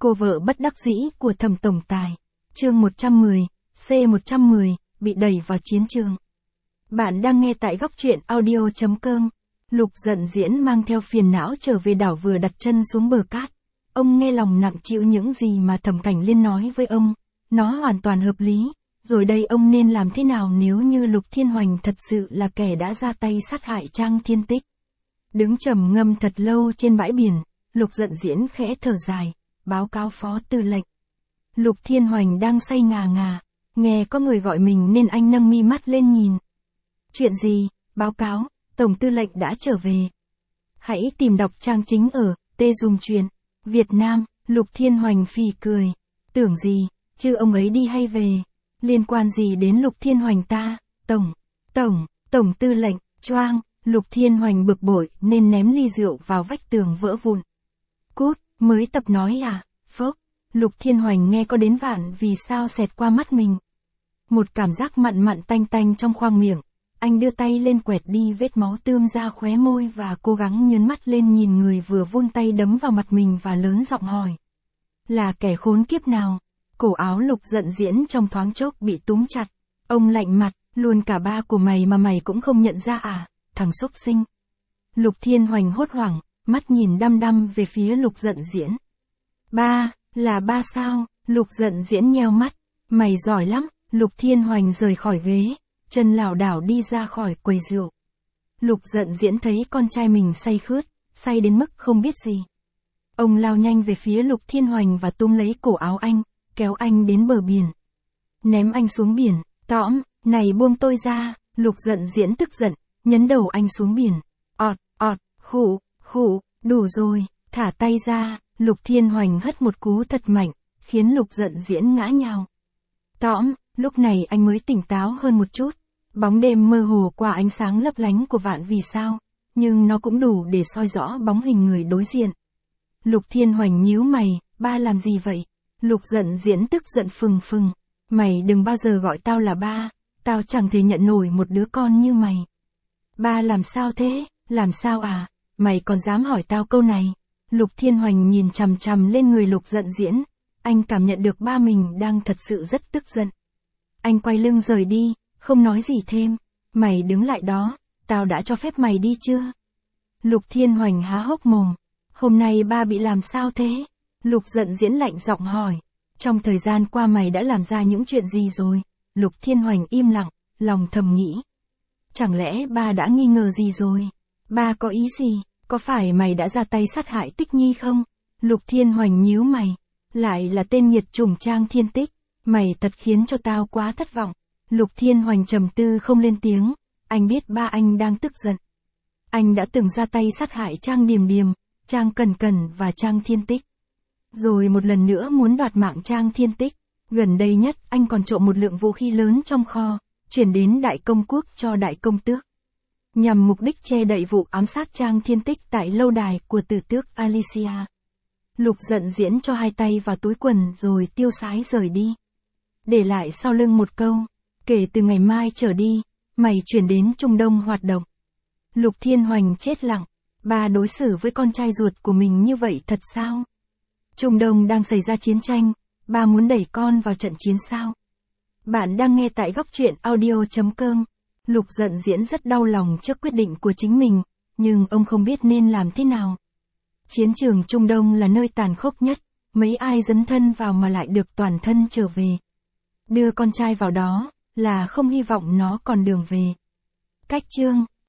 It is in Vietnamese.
Cô vợ bất đắc dĩ của Thẩm tổng tài. Chương 110, C110, bị đẩy vào chiến trường. Bạn đang nghe tại góc truyện audio.com. Lục Dận Diễn mang theo phiền não trở về đảo, vừa đặt chân xuống bờ cát. Ông nghe lòng nặng chịu những gì mà Thẩm Cảnh Liên nói với ông. Nó hoàn toàn hợp lý. Rồi đây ông nên làm thế nào nếu như Lục Thiên Hoành thật sự là kẻ đã ra tay sát hại Trang Thiên Tích? Đứng trầm ngâm thật lâu trên bãi biển, Lục Dận Diễn khẽ thở dài, báo cáo phó tư lệnh. Lục Thiên Hoành đang say ngà ngà, nghe có người gọi mình nên anh nâng mi mắt lên nhìn. Chuyện gì? Báo cáo, Tổng tư lệnh đã trở về. Hãy tìm đọc trang chính ở Tê Dùng Truyện Việt Nam. Lục Thiên Hoành phì cười. Tưởng gì, chứ ông ấy đi hay về? Liên quan gì đến Lục Thiên Hoành ta? Tổng tư lệnh, choang. Lục Thiên Hoành bực bội nên ném ly rượu vào vách tường vỡ vụn. Cút, mới tập nói à? Phốc. Lục Thiên Hoành nghe có đến vạn vì sao xẹt qua mắt mình. Một cảm giác mặn mặn tanh tanh trong khoang miệng. Anh đưa tay lên quẹt đi vết máu tươm ra khóe môi và cố gắng nhướng mắt lên nhìn người vừa vươn tay đấm vào mặt mình và lớn giọng hỏi. Là kẻ khốn kiếp nào? Cổ áo Lục Dận Diễn trong thoáng chốc bị túm chặt. Ông lạnh mặt, luôn cả ba của mày mà mày cũng không nhận ra à, thằng xúc sinh. Lục Thiên Hoành hốt hoảng, mắt nhìn đăm đăm về phía Lục Dận Diễn. Ba, là ba sao? Lục Dận Diễn nheo mắt. Mày giỏi lắm. Lục Thiên Hoành rời khỏi ghế, chân lảo đảo đi ra khỏi quầy rượu. Lục Dận Diễn thấy con trai mình say khướt, say đến mức không biết gì. Ông lao nhanh về phía Lục Thiên Hoành và túm lấy cổ áo anh, kéo anh đến bờ biển. Ném anh xuống biển. Tõm, này buông tôi ra. Lục Dận Diễn tức giận, nhấn đầu anh xuống biển. Khụ, đủ rồi, thả tay ra. Lục Thiên Hoành hất một cú thật mạnh, khiến Lục Dận Diễn ngã nhào. Tõm, lúc này anh mới tỉnh táo hơn một chút. Bóng đêm mơ hồ qua ánh sáng lấp lánh của vạn vì sao, nhưng nó cũng đủ để soi rõ bóng hình người đối diện. Lục Thiên Hoành nhíu mày, ba làm gì vậy? Lục Dận Diễn tức giận phừng. Mày đừng bao giờ gọi tao là ba, tao chẳng thể nhận nổi một đứa con như mày. Ba làm sao thế? Làm sao à? Mày còn dám hỏi tao câu này? Lục Thiên Hoành nhìn chằm chằm lên người Lục Dận Diễn. Anh cảm nhận được ba mình đang thật sự rất tức giận. Anh quay lưng rời đi, không nói gì thêm. Mày đứng lại đó, tao đã cho phép mày đi chưa? Lục Thiên Hoành há hốc mồm. Hôm nay ba bị làm sao thế? Lục Dận Diễn lạnh giọng hỏi. Trong thời gian qua mày đã làm ra những chuyện gì rồi? Lục Thiên Hoành im lặng, lòng thầm nghĩ. Chẳng lẽ ba đã nghi ngờ gì rồi? Ba có ý gì? Có phải mày đã ra tay sát hại Tích Nhi không? Lục Thiên Hoành nhíu mày. Lại là tên nghiệt chủng Trang Thiên Tích. Mày thật khiến cho tao quá thất vọng. Lục Thiên Hoành trầm tư không lên tiếng. Anh biết ba anh đang tức giận. Anh đã từng ra tay sát hại Trang Điềm Điềm, Trang Cần Cần và Trang Thiên Tích. Rồi một lần nữa muốn đoạt mạng Trang Thiên Tích. Gần đây nhất anh còn trộm một lượng vũ khí lớn trong kho, chuyển đến Đại Công Quốc cho Đại Công Tước. Nhằm mục đích che đậy vụ ám sát Trang Thiên Tích tại lâu đài của tử tước Alicia. Lục Dận Diễn cho hai tay vào túi quần rồi tiêu sái rời đi. Để lại sau lưng một câu, kể từ ngày mai trở đi, mày chuyển đến Trung Đông hoạt động. Lục Thiên Hoành chết lặng, ba đối xử với con trai ruột của mình như vậy thật sao? Trung Đông đang xảy ra chiến tranh, ba muốn đẩy con vào trận chiến sao? Bạn đang nghe tại góc truyện audio.com. Lục Dận Diễn rất đau lòng trước quyết định của chính mình, nhưng ông không biết nên làm thế nào. Chiến trường Trung Đông là nơi tàn khốc nhất, mấy ai dấn thân vào mà lại được toàn thân trở về. Đưa con trai vào đó, là không hy vọng nó còn đường về. Cách chương